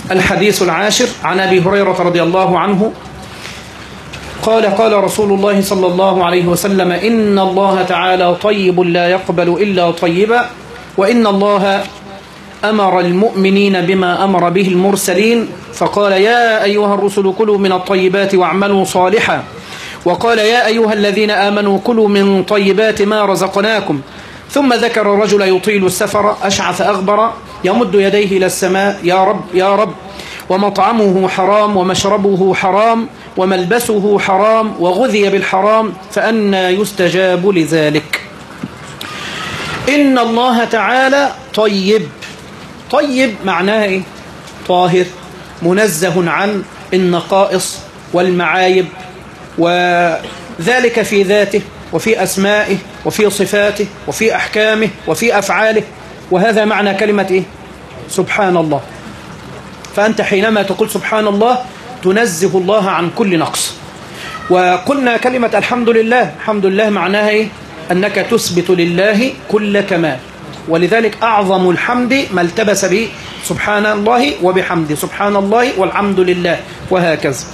الحديث العاشر عن أبي هريرة رضي الله عنه قال رسول الله صلى الله عليه وسلم: إن الله تعالى طيب لا يقبل إلا طيبا، وإن الله أمر المؤمنين بما أمر به المرسلين، فقال: يا أيها الرسل كلوا من الطيبات واعملوا صالحا، وقال: يا أيها الذين آمنوا كلوا من طيبات ما رزقناكم. ثم ذكر الرجل يطيل السفر أشعث أغبر يمد يديه إلى السماء: يا رب يا رب، ومطعمه حرام ومشربه حرام وملبسه حرام وغذي بالحرام، فأنى يستجاب لذلك. إن الله تعالى طيب. طيب معناه إيه؟ طاهر، منزه عن النقائص والمعايب، وذلك في ذاته وفي أسمائه وفي صفاته وفي أحكامه وفي أفعاله. وهذا معنى كلمة إيه؟ سبحان الله. فأنت حينما تقول سبحان الله تنزه الله عن كل نقص. وقلنا كلمة الحمد لله، الحمد لله معناها إيه؟ أنك تثبت لله كل كمال، ولذلك أعظم الحمد ما التبس به سبحان الله وبحمده، سبحان الله والحمد لله، وهكذا.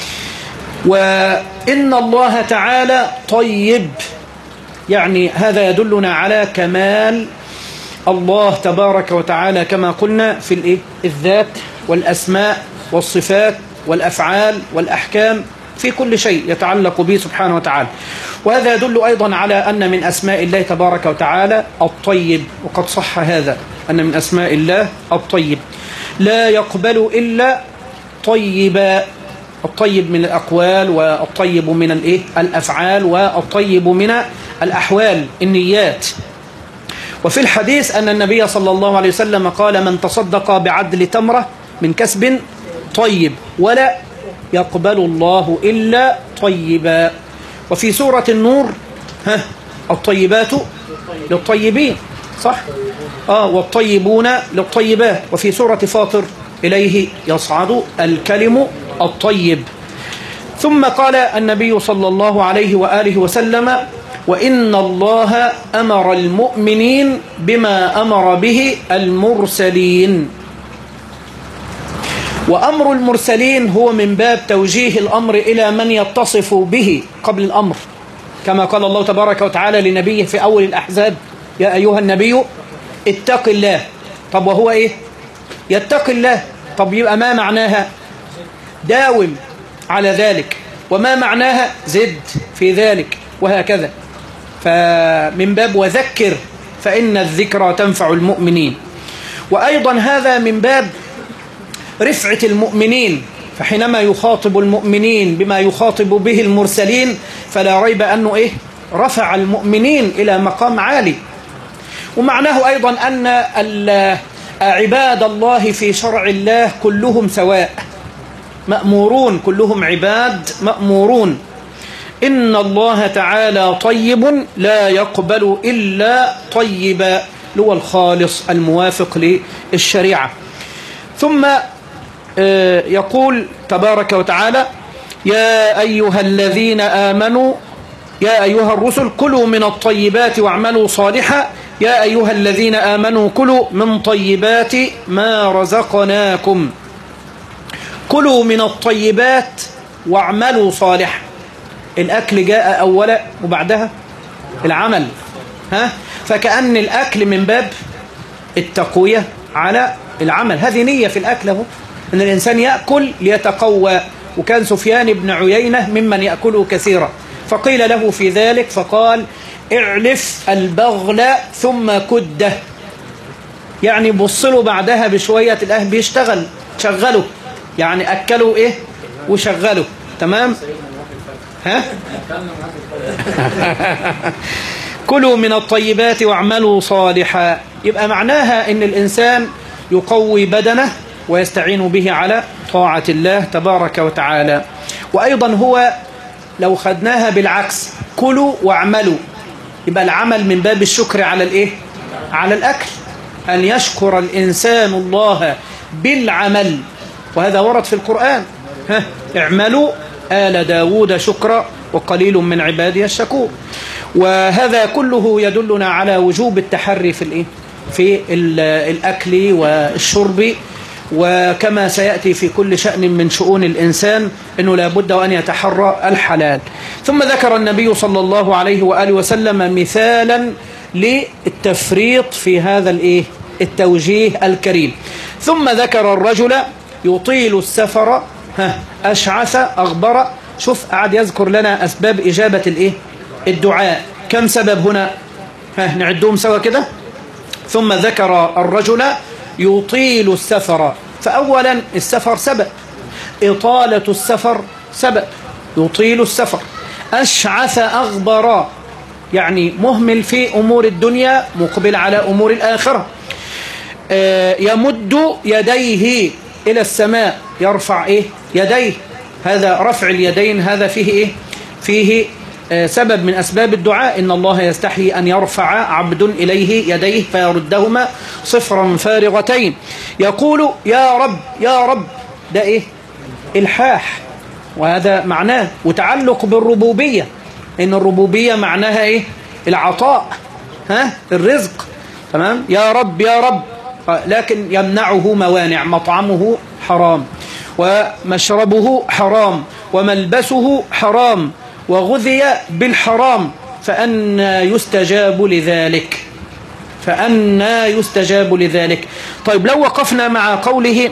وإن الله تعالى طيب، يعني هذا يدلنا على كمال الله تبارك وتعالى كما قلنا في الذات والأسماء والصفات والأفعال والأحكام، في كل شيء يتعلق به سبحانه وتعالى. وهذا يدل أيضا على أن من أسماء الله تبارك وتعالى الطيب، وقد صح هذا أن من أسماء الله الطيب. لا يقبل إلا طيبا، الطيب من الأقوال، والطيب من الأفعال، والطيب من الأحوال النيات. وفي الحديث أن النبي صلى الله عليه وسلم قال: من تصدق بعدل تمرة من كسب طيب ولا يقبل الله إلا طيبا. وفي سورة النور: الطيبات للطيبين، صح؟ والطيبون للطيبات. وفي سورة فاطر: إليه يصعد الكلم الطيب. ثم قال النبي صلى الله عليه وآله وسلم: وإن الله أمر المؤمنين بما أمر به المرسلين. وأمر المرسلين هو من باب توجيه الأمر إلى من يتصف به قبل الأمر، كما قال الله تبارك وتعالى لنبيه في أول الأحزاب: يا أيها النبي اتق الله. طب وهو إيه؟ يتق الله. طب يبقى ما معناها؟ داوم على ذلك. وما معناها؟ زد في ذلك، وهكذا. فمن باب وذكر فإن الذكرى تنفع المؤمنين. وأيضا هذا من باب رفعة المؤمنين، فحينما يخاطب المؤمنين بما يخاطب به المرسلين فلا ريب أنه رفع المؤمنين إلى مقام عالي. ومعناه أيضا أن عباد الله في شرع الله كلهم سواء مأمورون، كلهم عباد مأمورون. إن الله تعالى طيب لا يقبل إلا طيبا، هو الخالص الموافق للشريعة. ثم يقول تبارك وتعالى: يا أيها الذين آمنوا، يا أيها الرسل كلوا من الطيبات واعملوا صالحا، يا أيها الذين آمنوا كلوا من طيبات ما رزقناكم. كلوا من الطيبات واعملوا صالحا. الأكل جاء أولا وبعدها العمل، فكأن الأكل من باب التقوية على العمل. هذه نية في الأكل، أن الإنسان يأكل ليتقوى. وكان سفيان بن عيينة ممن يأكله كثيرا، فقيل له في ذلك فقال: اعلف البغل ثم كده، يعني بصله بعدها بشوية الأهل بيشتغل، شغله، يعني أكلوا وشغله. تمام؟ كلوا من الطيبات واعملوا صالحا. يبقى معناها ان الانسان يقوي بدنه ويستعين به على طاعة الله تبارك وتعالى. وايضا هو لو خدناها بالعكس: كلوا واعملوا، يبقى العمل من باب الشكر على على الاكل، ان يشكر الانسان الله بالعمل. وهذا ورد في القرآن: اعملوا آل داود شكرا وقليل من عبادي الشكور. وهذا كله يدلنا على وجوب التحري في الأكل والشرب وكما سيأتي في كل شأن من شؤون الإنسان أنه لابد وأن يتحرى الحلال. ثم ذكر النبي صلى الله عليه وآله وسلم مثالا للتفريط في هذا التوجيه الكريم. ثم ذكر الرجل يطيل السفر أشعث أغبر. شوف قاعد يذكر لنا أسباب إجابة الدعاء. كم سبب هنا؟ نعدهم سوا كده. ثم ذكر الرجل يطيل السفر. فأولا السفر سبب، إطالة السفر سبب، يطيل السفر. أشعث أغبر يعني مهمل في أمور الدنيا مقبل على أمور الآخرة. يمد يديه إلى السماء، يرفع يديه. هذا رفع اليدين هذا فيه سبب من أسباب الدعاء. إن الله يستحي أن يرفع عبد إليه يديه فيردهما صفرا فارغتين. يقول يا رب يا رب، ده الحاح، وهذا معناه وتعلق بالربوبية. إن الربوبية معناها العطاء، الرزق، تمام. يا رب يا رب، لكن يمنعه موانع. مطعمه حرام، ومشربه حرام، وملبسه حرام، وغذي بالحرام، فأنى يستجاب لذلك؟ فأنى يستجاب لذلك؟ طيب لو وقفنا مع قوله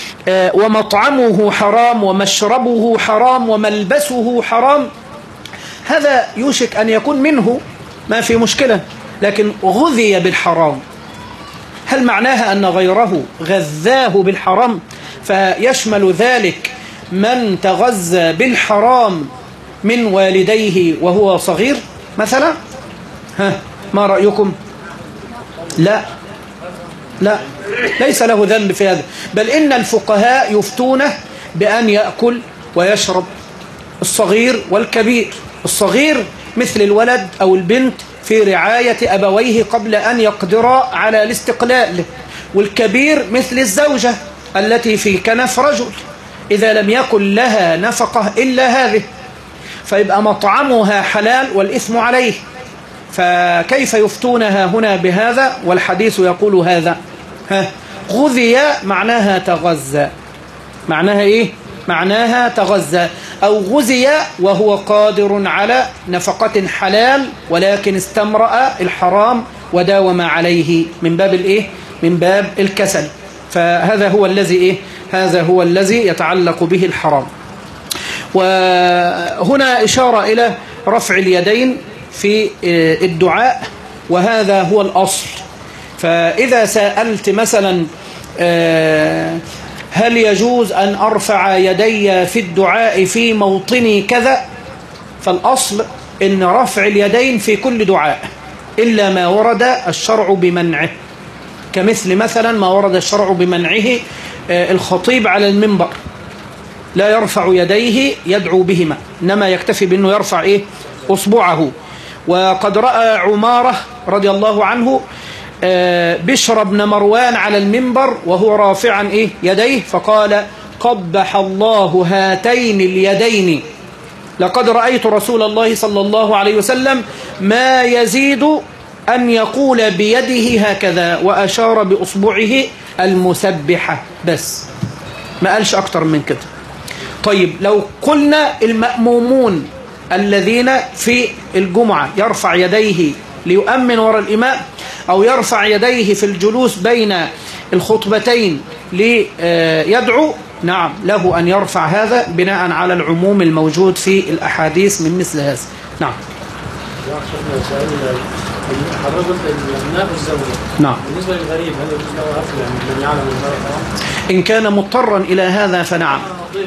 ومطعمه حرام ومشربه حرام وملبسه حرام، هذا يوشك أن يكون منه، ما في مشكلة. لكن غذي بالحرام، هل معناها أن غيره غذاه بالحرام؟ فيشمل ذلك من تغذى بالحرام من والديه وهو صغير مثلا؟ ما رأيكم؟ لا لا، ليس له ذنب في هذا، بل إن الفقهاء يفتونه بأن يأكل ويشرب الصغير والكبير. الصغير مثل الولد أو البنت في رعاية أبويه قبل أن يقدرا على الاستقلال، والكبير مثل الزوجة التي في كنف رجل إذا لم يكن لها نفقة إلا هذه، فيبقى مطعمها حلال والإثم عليه. فكيف يفتونها هنا بهذا والحديث يقول هذا؟ غذي معناها تغذى. معناها معناها تغذى أو غذي وهو قادر على نفقة حلال، ولكن استمرأ الحرام وداوم عليه من باب من باب الكسل. فهذا هو الذي هذا هو الذي يتعلق به الحرام. وهنا إشارة إلى رفع اليدين في الدعاء، وهذا هو الأصل. فإذا سألت مثلا هل يجوز أن أرفع يدي في الدعاء في موطني كذا، فالأصل إن رفع اليدين في كل دعاء إلا ما ورد الشرع بمنعه، كمثل مثلا ما ورد الشرع بمنعه الخطيب على المنبر لا يرفع يديه يدعو بهما، إنما يكتفي بأنه يرفع أصبعه. وقد رأى عمارة رضي الله عنه بشر بن مروان على المنبر وهو رافعا يديه، فقال قبح الله هاتين اليدين، لقد رأيت رسول الله صلى الله عليه وسلم ما يزيد أن يقول بيده هكذا، وأشار بأصبعه المسبحة بس، ما قالش أكتر من كده. طيب لو قلنا المأمومون الذين في الجمعة يرفع يديه ليؤمن وراء الإمام، أو يرفع يديه في الجلوس بين الخطبتين ليدعو، نعم له أن يرفع هذا بناء على العموم الموجود في الأحاديث من مثل هذا. نعم. نعم. بالنسبة للغريب هل يجوز له أكل من يعلم المرأة؟ إن كان مضطرا إلى هذا فنعم.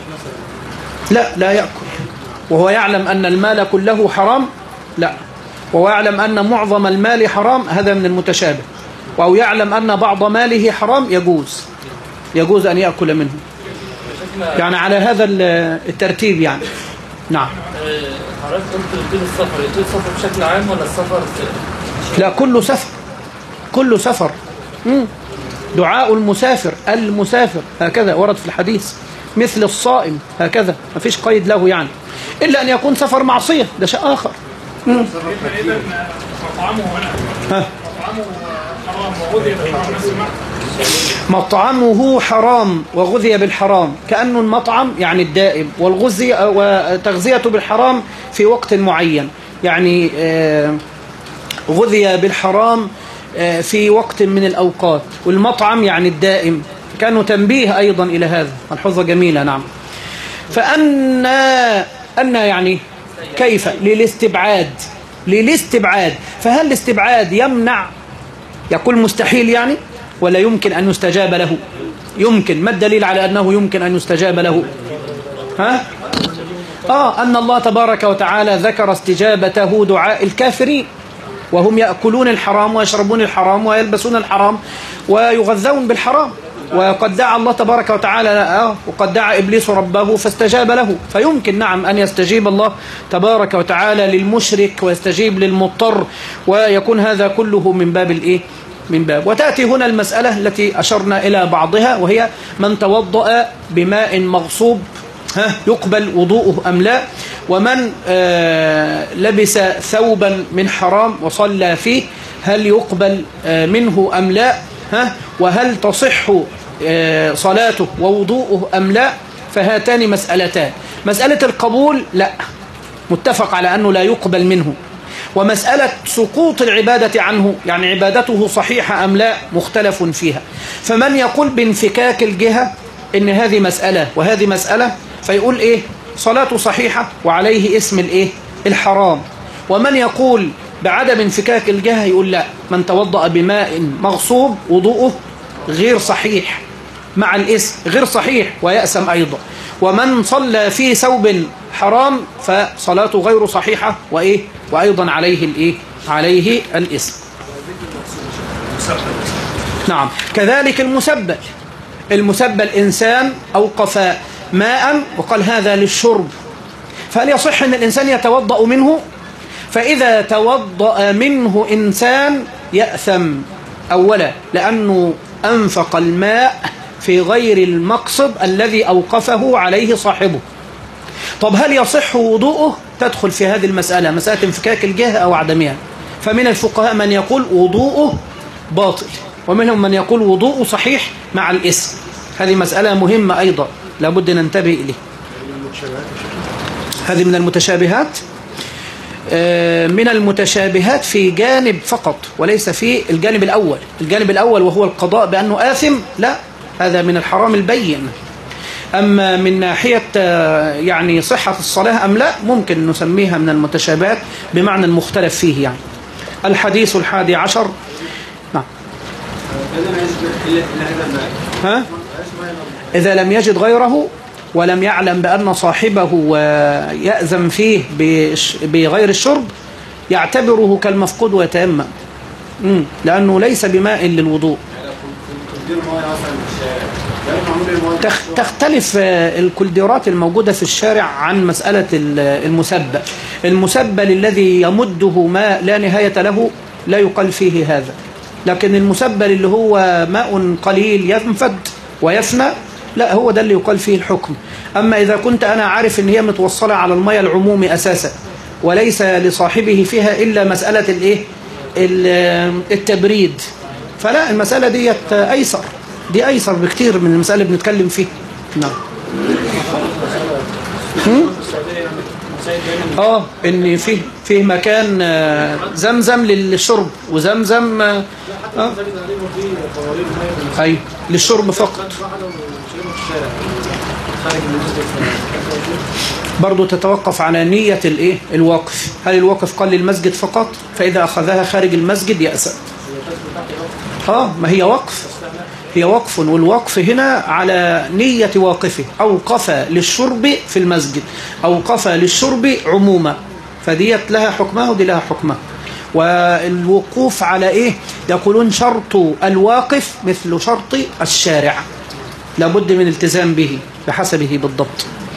لا يأكل وهو يعلم أن المال كله حرام، لا، وهو يعلم أن معظم المال حرام، هذا من المتشابه. أو يعلم أن بعض ماله حرام، يجوز أن يأكل منه، يعني على هذا الترتيب يعني. نعم. حضرتك قلت السفر بشكل عام ولا السفر؟ لا، كل سفر. دعاء المسافر هكذا ورد في الحديث، مثل الصائم هكذا، ما فيش قيد له يعني، إلا أن يكون سفر معصية، ده شيء آخر. إذا مطعمه هنا مطعمه حرام وغذي بالحرام، مطعمه حرام وغذي بالحرام، كأنه المطعم يعني الدائم، وتغذيته بالحرام في وقت معين، يعني غذي بالحرام في وقت من الأوقات، والمطعم يعني الدائم، كانوا تنبيه أيضا إلى هذا. ملحوظة جميلة. نعم. أن يعني كيف للاستبعاد، فهل الاستبعاد يمنع يقول مستحيل يعني، ولا يمكن أن يستجاب له؟ يمكن. ما الدليل على أنه يمكن أن يستجاب له؟ أن الله تبارك وتعالى ذكر استجابته دعاء الكافرين، وهم يأكلون الحرام ويشربون الحرام ويلبسون الحرام ويغذون بالحرام، وقد دعا الله تبارك وتعالى وقد دعا إبليس ربه فاستجاب له. فيمكن نعم أن يستجيب الله تبارك وتعالى للمشرك ويستجيب للمضطر، ويكون هذا كله من باب الإيه؟ من باب. وتأتي هنا المسألة التي أشرنا إلى بعضها، وهي من توضأ بماء مغصوب يقبل وضوءه أم لا، ومن لبس ثوبا من حرام وصلى فيه هل يقبل منه أم لا، وهل تصح صلاته ووضوءه أم لا. فهاتان مسألتان. مسألة القبول لا، متفق على أنه لا يقبل منه، ومسألة سقوط العبادة عنه يعني عبادته صحيحة أم لا مختلف فيها. فمن يقول بانفكاك الجهة إن هذه مسألة وهذه مسألة، فيقول إيه؟ صلاته صحيحة وعليه اسم الإيه؟ الحرام. ومن يقول بعدم انفكاك الجهة يقول لا، من توضأ بماء مغصوب وضوءه غير صحيح مع الاسم غير صحيح ويأسم أيضا. ومن صلى في ثوب حرام فصلاته غير صحيحة وإيه؟ وأيضا عليه الإيه؟ عليه الاسم. نعم. كذلك المسبل إنسان أوقف ماء وقال هذا للشرب، فهل يصح أن الإنسان يتوضأ منه؟ فإذا توضأ منه إنسان يأثم أولا لأنه أنفق الماء في غير المقصد الذي أوقفه عليه صاحبه. طب هل يصح وضوءه؟ تدخل في هذه المسألة، مسألة انفكاك الجهة أو عدمها. فمن الفقهاء من يقول وضوءه باطل، ومنهم من يقول وضوءه صحيح مع الاسم. هذه مسألة مهمة أيضا لابد ننتبه إليه. هذه من المتشابهات، من المتشابهات في جانب فقط وليس في الجانب الأول. الجانب الأول وهو القضاء بأنه آثم، لا، هذا من الحرام البين. أما من ناحية يعني صحة الصلاة أم لا، ممكن نسميها من المتشابهات بمعنى المختلف فيه. يعني الحديث 11. نعم. إذا لم يجد غيره ولم يعلم بأن صاحبه يأذن فيه بغير الشرب يعتبره كالمفقود ويتيمم، لأنه ليس بماء للوضوء. تختلف الكلديرات الموجودة في الشارع عن مسألة المسبل الذي يمده ماء لا نهاية له لا يقال فيه هذا، لكن المسبل اللي هو ماء قليل ينفد ويفنى لا، هو ده اللي يقال فيه الحكم. أما إذا كنت أنا عارف إن هي متوصلة على المياه العمومي أساسا وليس لصاحبه فيها إلا مسألة الإيه؟ التبريد، فلا، المسألة دي أيسر، دي أيسر بكتير من المسألة اللي بنتكلم فيها. نعم. إن فيه مكان زمزم للشرب وزمزم أي للشرب فقط. برضو تتوقف على نية الوقف. هل الوقف قال للمسجد فقط؟ فإذا أخذها خارج المسجد يأسى. ما هي وقف، هي وقف، والوقف هنا على نية واقفه. أوقف للشرب في المسجد، أوقف للشرب عموما، فديت لها حكمها ودي لها حكمها. والوقوف على إيه؟ يقولون شرط الواقف مثل شرط الشارع، لابد من التزام به بحسبه بالضبط.